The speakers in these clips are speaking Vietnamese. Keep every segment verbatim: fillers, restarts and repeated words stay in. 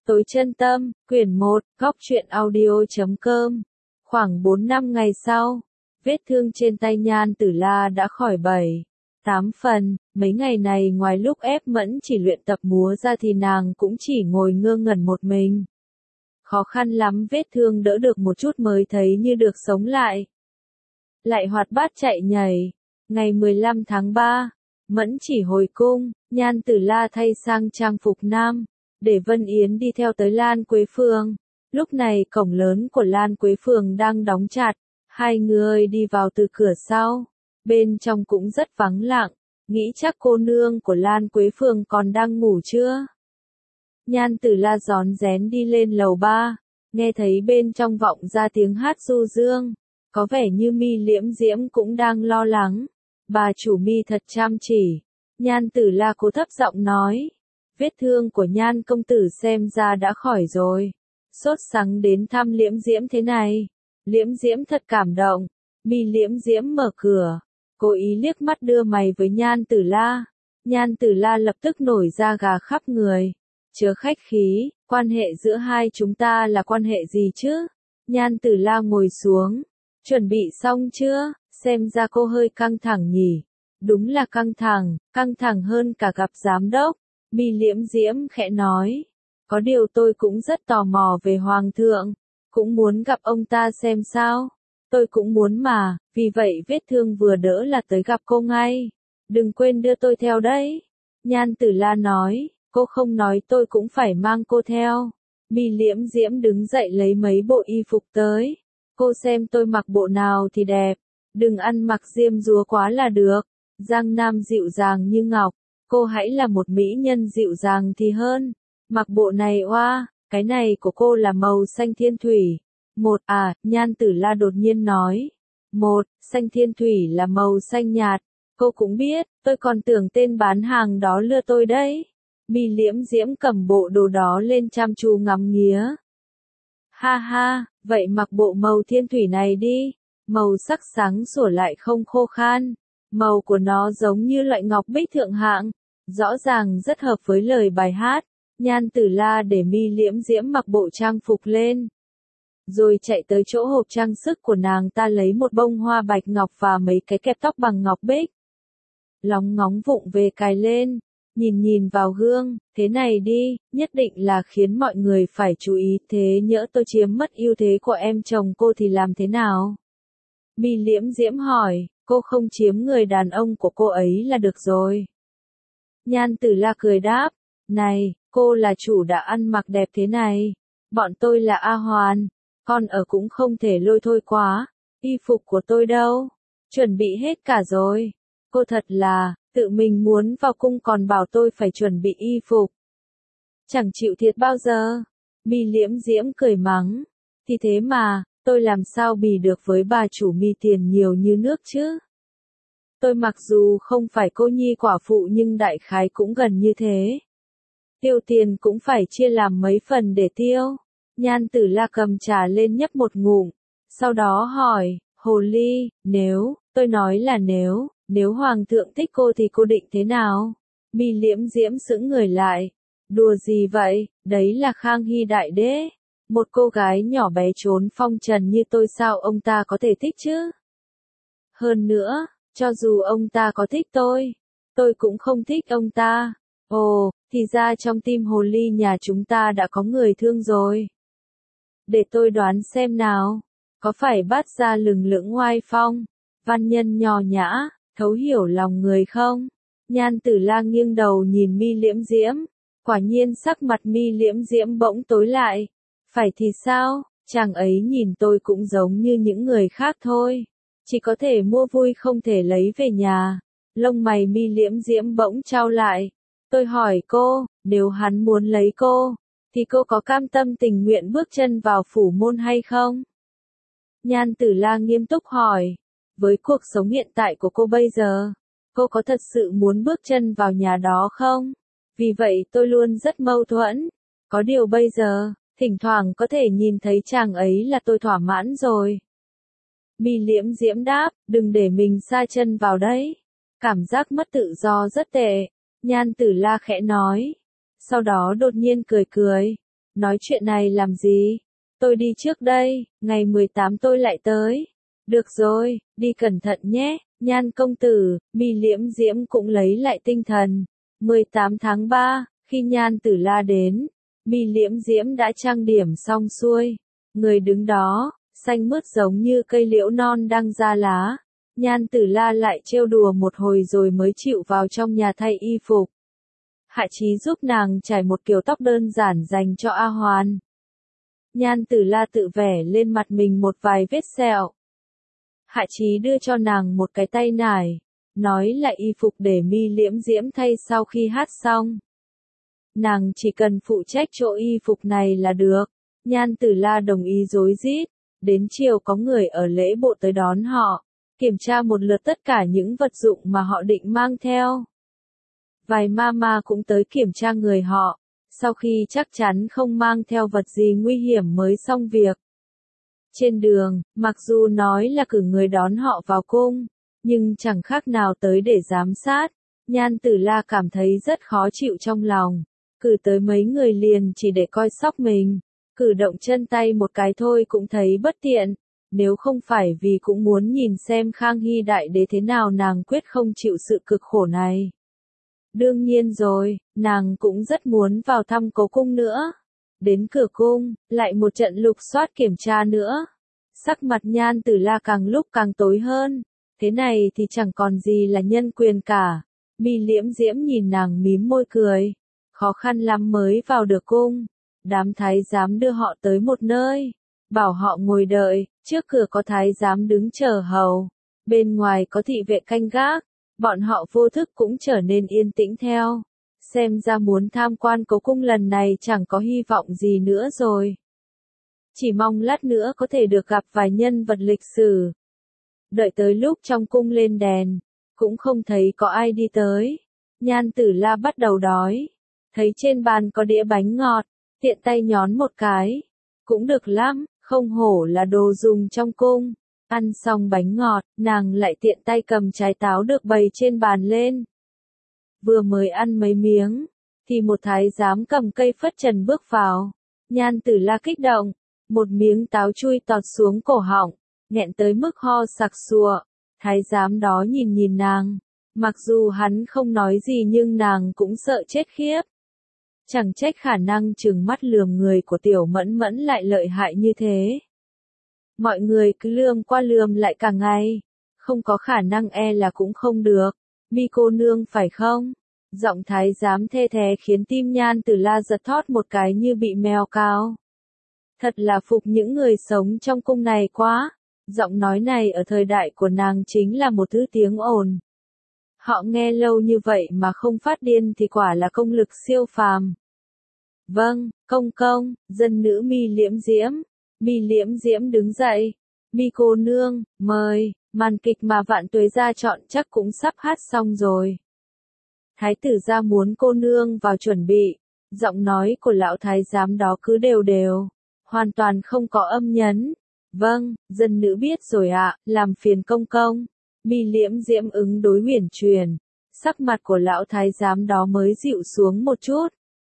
Tối chân tâm, quyển một, góc truyện audio.com. Khoảng bốn năm ngày sau, vết thương trên tay Nhan Tử La đã khỏi bảy, tám phần, mấy ngày này ngoài lúc ép Mẫn chỉ luyện tập múa ra thì nàng cũng chỉ ngồi ngơ ngẩn một mình. Khó khăn lắm vết thương đỡ được một chút mới thấy như được sống lại. Lại hoạt bát chạy nhảy. Ngày mười lăm tháng ba, Mẫn chỉ hồi cung, Nhan Tử La thay sang trang phục nam, để Vân Yến đi theo tới Lan Quế Phường. Lúc này cổng lớn của Lan Quế Phường đang đóng chặt, hai người đi vào từ cửa sau, bên trong cũng rất vắng lặng, nghĩ chắc cô nương của Lan Quế Phường còn đang ngủ chưa. Nhan Tử La rón rén đi lên lầu ba, nghe thấy bên trong vọng ra tiếng hát du dương, có vẻ như Mi Liễm Diễm cũng đang lo lắng. Bà chủ Mi thật chăm chỉ. Nhan Tử La cố thấp giọng nói, vết thương của Nhan công tử xem ra đã khỏi rồi. Sốt sắng đến thăm Liễm Diễm thế này. Liễm Diễm thật cảm động. Mi Liễm Diễm mở cửa, cố ý liếc mắt đưa mày với Nhan Tử La. Nhan Tử La lập tức nổi da gà khắp người. Chớ khách khí, quan hệ giữa hai chúng ta là quan hệ gì chứ? Nhan Tử La ngồi xuống. Chuẩn bị xong chưa? Xem ra cô hơi căng thẳng nhỉ. Đúng là căng thẳng, căng thẳng hơn cả gặp giám đốc. Mi Liễm Diễm khẽ nói. Có điều tôi cũng rất tò mò về Hoàng thượng. Cũng muốn gặp ông ta xem sao. Tôi cũng muốn mà, vì vậy vết thương vừa đỡ là tới gặp cô ngay. Đừng quên đưa tôi theo đấy. Nhan Tử La nói, cô không nói tôi cũng phải mang cô theo. Mi Liễm Diễm đứng dậy lấy mấy bộ y phục tới. Cô xem tôi mặc bộ nào thì đẹp. Đừng ăn mặc diêm dúa quá là được. Giang Nam dịu dàng như ngọc. Cô hãy là một mỹ nhân dịu dàng thì hơn. Mặc bộ này oa, cái này của cô là màu xanh thiên thủy. Một à, Nhan Tử La đột nhiên nói. Một, xanh thiên thủy là màu xanh nhạt. Cô cũng biết, tôi còn tưởng tên bán hàng đó lừa tôi đấy. Mi Liễm Diễm cầm bộ đồ đó lên chăm chú ngắm nghía. Ha ha, vậy mặc bộ màu thiên thủy này đi. Màu sắc sáng sủa lại không khô khan. Màu của nó giống như loại ngọc bích thượng hạng. Rõ ràng rất hợp với lời bài hát. Nhan Tử La để Mi Liễm Diễm mặc bộ trang phục lên. Rồi chạy tới chỗ hộp trang sức của nàng ta lấy một bông hoa bạch ngọc và mấy cái kẹp tóc bằng ngọc bích. Lóng ngóng vụng về cài lên. Nhìn nhìn vào gương, thế này đi, nhất định là khiến mọi người phải chú ý, thế nhỡ tôi chiếm mất ưu thế của em chồng cô thì làm thế nào? Mi Liễm Diễm hỏi, cô không chiếm người đàn ông của cô ấy là được rồi. Nhan Tử La cười đáp, này, cô là chủ đã ăn mặc đẹp thế này. Bọn tôi là A Hoàn, con ở cũng không thể lôi thôi quá. Y phục của tôi đâu? Chuẩn bị hết cả rồi. Cô thật là, tự mình muốn vào cung còn bảo tôi phải chuẩn bị y phục. Chẳng chịu thiệt bao giờ. Mi Liễm Diễm cười mắng. Thì thế mà, tôi làm sao bì được với bà chủ Mi tiền nhiều như nước chứ? Tôi mặc dù không phải cô nhi quả phụ nhưng đại khái cũng gần như thế. Tiêu tiền cũng phải chia làm mấy phần để tiêu. Nhan Tử La cầm trà lên nhấp một ngụm. Sau đó hỏi, Hồ Ly, nếu, tôi nói là nếu, nếu Hoàng thượng thích cô thì cô định thế nào? Mi Liễm Diễm sững người lại. Đùa gì vậy, đấy là Khang Hy đại đế. Một cô gái nhỏ bé trốn phong trần như tôi sao ông ta có thể thích chứ? Hơn nữa, cho dù ông ta có thích tôi, tôi cũng không thích ông ta. Ồ, thì ra trong tim Hồ Ly nhà chúng ta đã có người thương rồi. Để tôi đoán xem nào, có phải bắt ra lừng lững oai phong, văn nhân nho nhã, thấu hiểu lòng người không? Nhan Tử La nghiêng đầu nhìn Mi Liễm Diễm, quả nhiên sắc mặt Mi Liễm Diễm bỗng tối lại. Phải thì sao, chàng ấy nhìn tôi cũng giống như những người khác thôi. Chỉ có thể mua vui không thể lấy về nhà. Lông mày Mi Liễm Diễm bỗng chau lại. Tôi hỏi cô, nếu hắn muốn lấy cô, thì cô có cam tâm tình nguyện bước chân vào phủ môn hay không? Nhan Tử La nghiêm túc hỏi. Với cuộc sống hiện tại của cô bây giờ, cô có thật sự muốn bước chân vào nhà đó không? Vì vậy tôi luôn rất mâu thuẫn. Có điều bây giờ, thỉnh thoảng có thể nhìn thấy chàng ấy là tôi thỏa mãn rồi. Mi Liễm Diễm đáp, đừng để mình sa chân vào đấy. Cảm giác mất tự do rất tệ. Nhan Tử La khẽ nói. Sau đó đột nhiên cười cười. Nói chuyện này làm gì? Tôi đi trước đây, ngày mười tám tôi lại tới. Được rồi, đi cẩn thận nhé, Nhan công tử. Mi Liễm Diễm cũng lấy lại tinh thần. mười tám tháng ba, khi Nhan Tử La đến, Mi Liễm Diễm đã trang điểm xong xuôi. Người đứng đó, xanh mướt giống như cây liễu non đang ra lá. Nhan Tử La lại trêu đùa một hồi rồi mới chịu vào trong nhà thay y phục. Hạ Chí giúp nàng trải một kiểu tóc đơn giản dành cho A Hoan. Nhan Tử La tự vẽ lên mặt mình một vài vết sẹo. Hạ Chí đưa cho nàng một cái tay nải, nói là y phục để Mi Liễm Diễm thay sau khi hát xong. Nàng chỉ cần phụ trách chỗ y phục này là được. Nhan Tử La đồng ý rối rít. Đến chiều có người ở lễ bộ tới đón họ, kiểm tra một lượt tất cả những vật dụng mà họ định mang theo. Vài mama cũng tới kiểm tra người họ, sau khi chắc chắn không mang theo vật gì nguy hiểm mới xong việc. Trên đường, mặc dù nói là cử người đón họ vào cung, nhưng chẳng khác nào tới để giám sát. Nhan Tử La cảm thấy rất khó chịu trong lòng, cử tới mấy người liền chỉ để coi sóc mình. Cử động chân tay một cái thôi cũng thấy bất tiện, nếu không phải vì cũng muốn nhìn xem Khang Hy đại đế thế nào nàng quyết không chịu sự cực khổ này. Đương nhiên rồi, nàng cũng rất muốn vào thăm cố cung nữa. Đến cửa cung, lại một trận lục soát kiểm tra nữa. Sắc mặt Nhan Tử La càng lúc càng tối hơn, thế này thì chẳng còn gì là nhân quyền cả. Mi Liễm Diễm nhìn nàng mím môi cười, khó khăn lắm mới vào được cung. Đám thái giám đưa họ tới một nơi, bảo họ ngồi đợi, trước cửa có thái giám đứng chờ hầu, bên ngoài có thị vệ canh gác, bọn họ vô thức cũng trở nên yên tĩnh theo. Xem ra muốn tham quan cố cung lần này chẳng có hy vọng gì nữa rồi. Chỉ mong lát nữa có thể được gặp vài nhân vật lịch sử. Đợi tới lúc trong cung lên đèn, cũng không thấy có ai đi tới. Nhan Tử La bắt đầu đói, thấy trên bàn có đĩa bánh ngọt. Tiện tay nhón một cái, cũng được lắm, không hổ là đồ dùng trong cung. Ăn xong bánh ngọt, nàng lại tiện tay cầm trái táo được bày trên bàn lên. Vừa mới ăn mấy miếng, thì một thái giám cầm cây phất trần bước vào. Nhan Tử La kích động, một miếng táo chui tọt xuống cổ họng, nghẹn tới mức ho sặc sụa. Thái giám đó nhìn nhìn nàng, mặc dù hắn không nói gì nhưng nàng cũng sợ chết khiếp. Chẳng trách khả năng trừng mắt lườm người của Tiểu Mẫn Mẫn lại lợi hại như thế. Mọi người cứ lườm qua lườm lại cả ngày, không có khả năng e là cũng không được. Mi cô nương phải không? Giọng thái giám thê thé khiến tim Nhan Tử La giật thót một cái như bị mèo cào. Thật là phục những người sống trong cung này quá. Giọng nói này ở thời đại của nàng chính là một thứ tiếng ồn. Họ nghe lâu như vậy mà không phát điên thì quả là công lực siêu phàm. Vâng, công công, dân nữ Mi Liễm Diễm. Mi Liễm Diễm đứng dậy. Mi cô nương, mời, màn kịch mà Vạn Tuế gia chọn chắc cũng sắp hát xong rồi. Thái tử gia muốn cô nương vào chuẩn bị. Giọng nói của lão thái giám đó cứ đều đều, hoàn toàn không có âm nhấn. Vâng, dân nữ biết rồi ạ, làm phiền công công. Mi Liễm Diễm ứng đối huyền truyền, sắc mặt của lão thái giám đó mới dịu xuống một chút.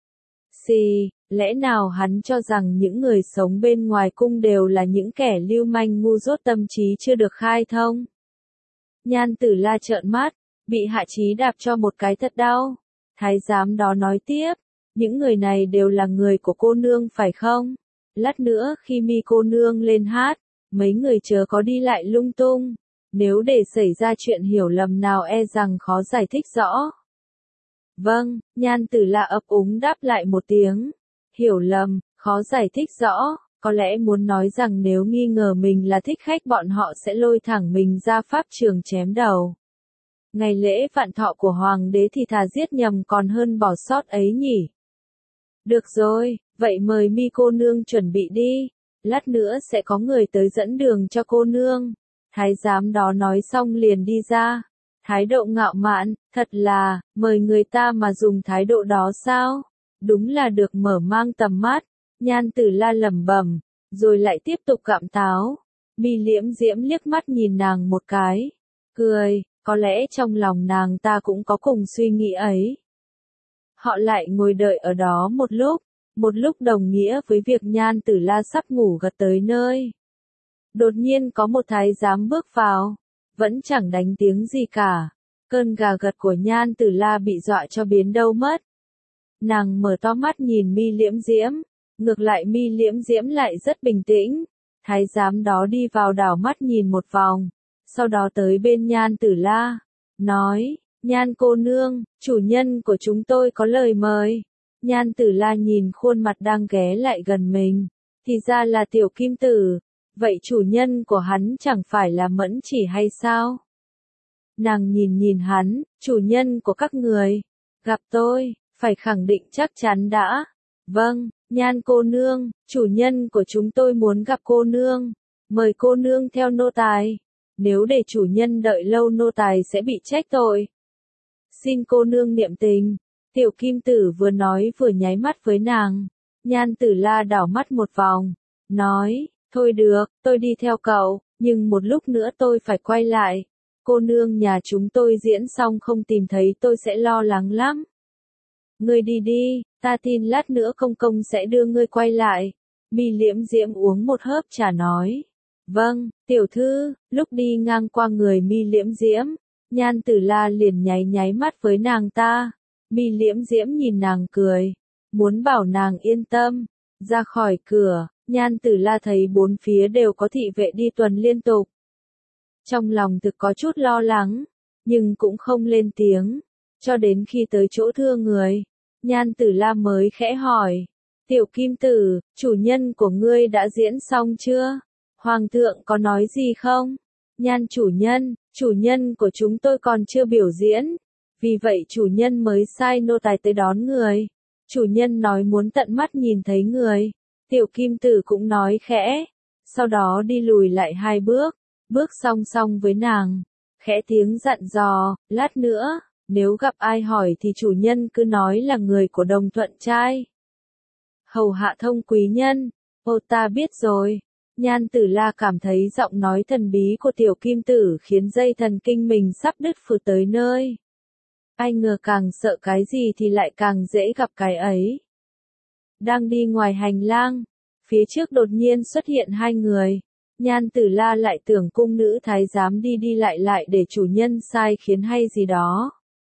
Xì, lẽ nào hắn cho rằng những người sống bên ngoài cung đều là những kẻ lưu manh ngu dốt tâm trí chưa được khai thông? Nhan Tử La trợn mắt, bị Hạ Chí đạp cho một cái thật đau. Thái giám đó nói tiếp, những người này đều là người của cô nương phải không? Lát nữa khi Mi cô nương lên hát, mấy người chớ có đi lại lung tung. Nếu để xảy ra chuyện hiểu lầm nào e rằng khó giải thích rõ. Vâng, Nhan Tử La ấp úng đáp lại một tiếng. Hiểu lầm, khó giải thích rõ, có lẽ muốn nói rằng nếu nghi ngờ mình là thích khách bọn họ sẽ lôi thẳng mình ra pháp trường chém đầu. Ngày lễ vạn thọ của hoàng đế thì thà giết nhầm còn hơn bỏ sót ấy nhỉ. Được rồi, vậy mời Mi cô nương chuẩn bị đi, lát nữa sẽ có người tới dẫn đường cho cô nương. Thái giám đó nói xong liền đi ra. Thái độ ngạo mạn, thật là, mời người ta mà dùng thái độ đó sao? Đúng là được mở mang tầm mắt. Nhan Tử La lẩm bẩm, rồi lại tiếp tục gặm táo. Mi Liễm Diễm liếc mắt nhìn nàng một cái, cười, có lẽ trong lòng nàng ta cũng có cùng suy nghĩ ấy. Họ lại ngồi đợi ở đó một lúc, một lúc đồng nghĩa với việc Nhan Tử La sắp ngủ gật tới nơi. Đột nhiên có một thái giám bước vào, vẫn chẳng đánh tiếng gì cả. Cơn gà gật của Nhan Tử La bị dọa cho biến đâu mất. Nàng mở to mắt nhìn Mi Liễm Diễm, ngược lại Mi Liễm Diễm lại rất bình tĩnh. Thái giám đó đi vào đảo mắt nhìn một vòng, sau đó tới bên Nhan Tử La, nói, Nhan cô nương, chủ nhân của chúng tôi có lời mời. Nhan Tử La nhìn khuôn mặt đang ghé lại gần mình, thì ra là Tiểu Kim Tử, vậy chủ nhân của hắn chẳng phải là Mẫn Chỉ hay sao? Nàng nhìn nhìn hắn, chủ nhân của các người, gặp tôi, phải khẳng định chắc chắn đã. Vâng, Nhan cô nương, chủ nhân của chúng tôi muốn gặp cô nương, mời cô nương theo nô tài. Nếu để chủ nhân đợi lâu nô tài sẽ bị trách tội. Xin cô nương niệm tình. Tiểu Kim Tử vừa nói vừa nháy mắt với nàng. Nhan Tử La đảo mắt một vòng, nói, thôi được, tôi đi theo cậu, nhưng một lúc nữa tôi phải quay lại. Cô nương nhà chúng tôi diễn xong không tìm thấy tôi sẽ lo lắng lắm. Ngươi đi đi, ta tin lát nữa công công sẽ đưa ngươi quay lại. Mi Liễm Diễm uống một hớp trà nói. Vâng, tiểu thư. Lúc đi ngang qua người Mi Liễm Diễm, Nhan Tử La liền nháy nháy mắt với nàng ta. Mi Liễm Diễm nhìn nàng cười, muốn bảo nàng yên tâm. Ra khỏi cửa, Nhan Tử La thấy bốn phía đều có thị vệ đi tuần liên tục. Trong lòng thực có chút lo lắng, nhưng cũng không lên tiếng. Cho đến khi tới chỗ thưa người, Nhan Tử La mới khẽ hỏi, Tiểu Kim Tử, chủ nhân của ngươi đã diễn xong chưa? Hoàng thượng có nói gì không? Nhan chủ nhân, chủ nhân của chúng tôi còn chưa biểu diễn, vì vậy chủ nhân mới sai nô tài tới đón người. Chủ nhân nói muốn tận mắt nhìn thấy người. Tiểu Kim Tử cũng nói khẽ, sau đó đi lùi lại hai bước, bước song song với nàng, khẽ tiếng dặn dò, lát nữa, nếu gặp ai hỏi thì chủ nhân cứ nói là người của Đồng Thuận trai. Hầu hạ thông quý nhân, ô ta biết rồi. Nhan Tử La cảm thấy giọng nói thần bí của Tiểu Kim Tử khiến dây thần kinh mình sắp đứt phừ tới nơi. Ai ngờ càng sợ cái gì thì lại càng dễ gặp cái ấy. Đang đi ngoài hành lang, phía trước đột nhiên xuất hiện hai người. Nhan Tử La lại tưởng cung nữ thái giám đi đi lại lại để chủ nhân sai khiến hay gì đó.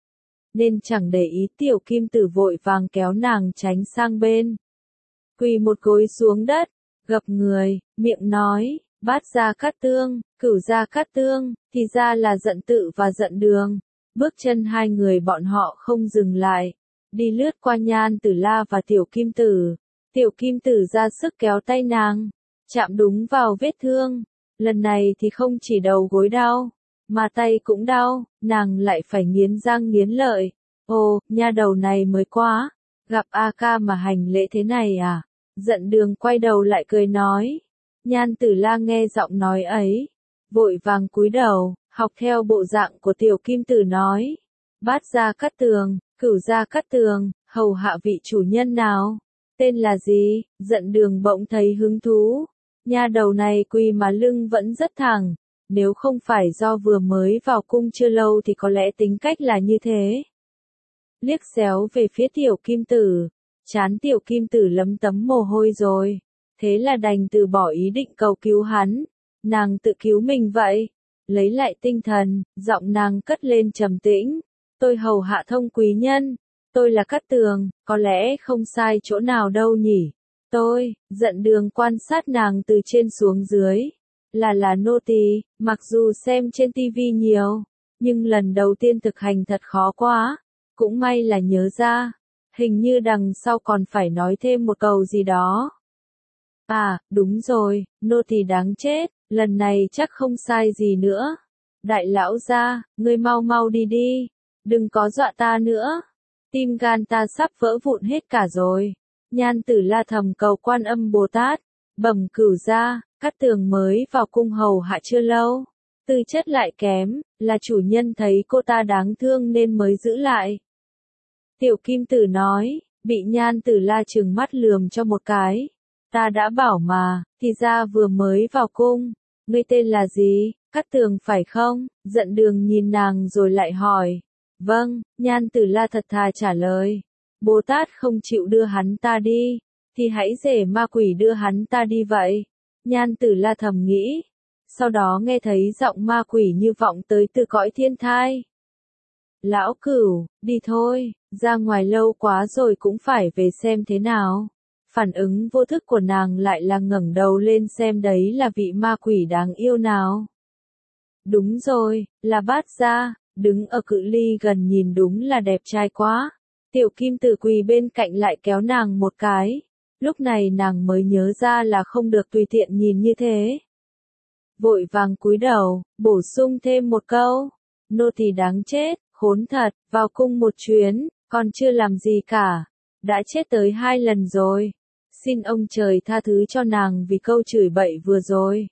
Nên chẳng để ý. Tiểu Kim Tử vội vàng kéo nàng tránh sang bên. Quỳ một gối xuống đất, gập người, miệng nói, Bát Gia Cát Tương, Cửu Gia Cát Tương, thì ra là Giận Tự và Giận Đường. Bước chân hai người bọn họ không dừng lại, đi lướt qua Nhan Tử La và Tiểu Kim Tử. Tiểu Kim Tử ra sức kéo tay nàng, chạm đúng vào vết thương. Lần này thì không chỉ đầu gối đau, mà tay cũng đau, nàng lại phải nghiến răng nghiến lợi. Ồ, nha đầu này mới quá, gặp A ca mà hành lễ thế này à? Giận Đường quay đầu lại cười nói. Nhan Tử La nghe giọng nói ấy, vội vàng cúi đầu, học theo bộ dạng của Tiểu Kim Tử nói. Bát Gia Cát Tường, Cửu Gia Cát Tường, hầu hạ vị chủ nhân nào? Tên là gì? Giận Đường bỗng thấy hứng thú. Nha đầu này quỳ mà lưng vẫn rất thẳng, nếu không phải do vừa mới vào cung chưa lâu thì có lẽ tính cách là như thế. Liếc xéo về phía Tiểu Kim Tử, trán Tiểu Kim Tử lấm tấm mồ hôi rồi, thế là đành từ bỏ ý định cầu cứu hắn, nàng tự cứu mình vậy. Lấy lại tinh thần, giọng nàng cất lên trầm tĩnh, tôi hầu hạ thông quý nhân, tôi là Cát Tường, có lẽ không sai chỗ nào đâu nhỉ. Tôi, Giận Đường quan sát nàng từ trên xuống dưới, là là nô tỳ, mặc dù xem trên tivi nhiều, nhưng lần đầu tiên thực hành thật khó quá, cũng may là nhớ ra, hình như đằng sau còn phải nói thêm một câu gì đó. À, đúng rồi, nô tỳ đáng chết, lần này chắc không sai gì nữa. Đại lão gia, ngươi mau mau đi đi, đừng có dọa ta nữa, tim gan ta sắp vỡ vụn hết cả rồi. Nhan Tử La thầm cầu Quan Âm Bồ Tát, bẩm Cửu gia, Cát Tường mới vào cung hầu hạ chưa lâu, tư chất lại kém, là chủ nhân thấy cô ta đáng thương nên mới giữ lại. Tiểu Kim Tử nói, bị Nhan Tử La trừng mắt lườm cho một cái. Ta đã bảo mà, thì ra vừa mới vào cung. Ngươi tên là gì? Cát Tường phải không? Giận Đường nhìn nàng rồi lại hỏi. Vâng, Nhan Tử La thật thà trả lời. Bồ Tát không chịu đưa hắn ta đi, thì hãy để ma quỷ đưa hắn ta đi vậy. Nhan Tử La thầm nghĩ. Sau đó nghe thấy giọng ma quỷ như vọng tới từ cõi thiên thai. Lão Cửu, đi thôi, ra ngoài lâu quá rồi cũng phải về xem thế nào. Phản ứng vô thức của nàng lại là ngẩng đầu lên xem đấy là vị ma quỷ đáng yêu nào. Đúng rồi, là Bát Gia, đứng ở cự ly gần nhìn đúng là đẹp trai quá. Tiểu Kim Tử quỳ bên cạnh lại kéo nàng một cái. Lúc này nàng mới nhớ ra là không được tùy tiện nhìn như thế. Vội vàng cúi đầu, bổ sung thêm một câu. Nô tỳ đáng chết, khốn thật, vào cung một chuyến, còn chưa làm gì cả. Đã chết tới hai lần rồi. Xin ông trời tha thứ cho nàng vì câu chửi bậy vừa rồi.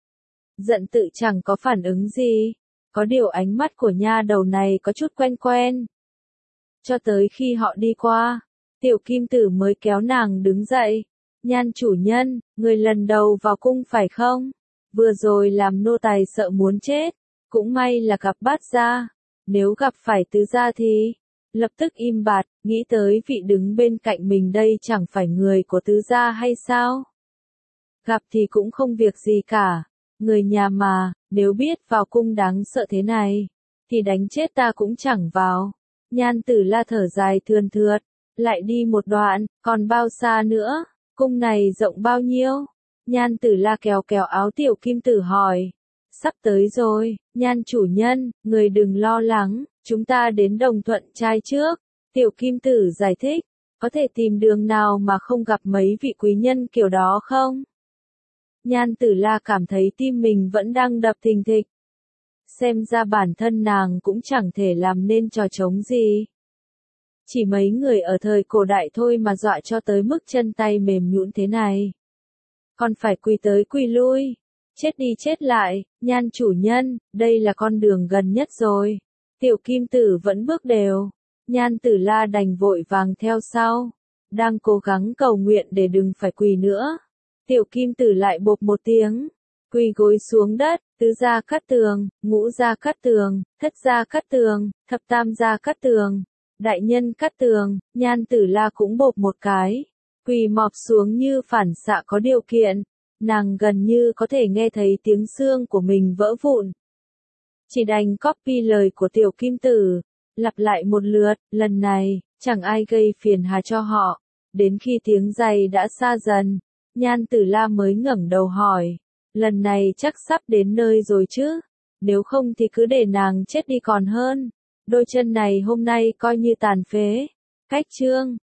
Giận tự chẳng có phản ứng gì. Có điều ánh mắt của nha đầu này có chút quen quen. Cho tới khi họ đi qua, Tiểu Kim Tử mới kéo nàng đứng dậy. Nhan chủ nhân, người lần đầu vào cung phải không? Vừa rồi làm nô tài sợ muốn chết. Cũng may là gặp Bát Gia. Nếu gặp phải Tứ Gia thì... Lập tức im bặt, nghĩ tới vị đứng bên cạnh mình đây chẳng phải người của Tứ Gia hay sao? Gặp thì cũng không việc gì cả. Người nhà mà, nếu biết vào cung đáng sợ thế này, thì đánh chết ta cũng chẳng vào. Nhan Tử La thở dài thườn thượt, lại đi một đoạn, còn bao xa nữa, cung này rộng bao nhiêu? Nhan Tử La kéo kéo áo Tiểu Kim Tử hỏi. Sắp tới rồi, Nhan chủ nhân, người đừng lo lắng, chúng ta đến Đồng Thuận trai trước. Tiểu Kim Tử giải thích, có thể tìm đường nào mà không gặp mấy vị quý nhân kiểu đó không? Nhan Tử La cảm thấy tim mình vẫn đang đập thình thịch. Xem ra bản thân nàng cũng chẳng thể làm nên trò trống gì. Chỉ mấy người ở thời cổ đại thôi mà dọa cho tới mức chân tay mềm nhũn thế này. Còn phải quỳ tới quỳ lui. Chết đi chết lại, Nhan chủ nhân, đây là con đường gần nhất rồi. Tiểu Kim Tử vẫn bước đều. Nhan Tử La đành vội vàng theo sau. Đang cố gắng cầu nguyện để đừng phải quỳ nữa. Tiểu Kim Tử lại bộp một tiếng. Quỳ gối xuống đất, tứ gia cát tường, ngũ gia cát tường, thất gia cát tường, thập tam gia cát tường, đại nhân cát tường. Nhan Tử La cũng bộp một cái. Quỳ mọp xuống như phản xạ có điều kiện. Nàng gần như có thể nghe thấy tiếng xương của mình vỡ vụn. Chỉ đành copy lời của Tiểu Kim Tử, lặp lại một lượt, lần này, chẳng ai gây phiền hà cho họ. Đến khi tiếng giày đã xa dần, Nhan Tử La mới ngẩng đầu hỏi, lần này chắc sắp đến nơi rồi chứ, nếu không thì cứ để nàng chết đi còn hơn. Đôi chân này hôm nay coi như tàn phế. Cách chương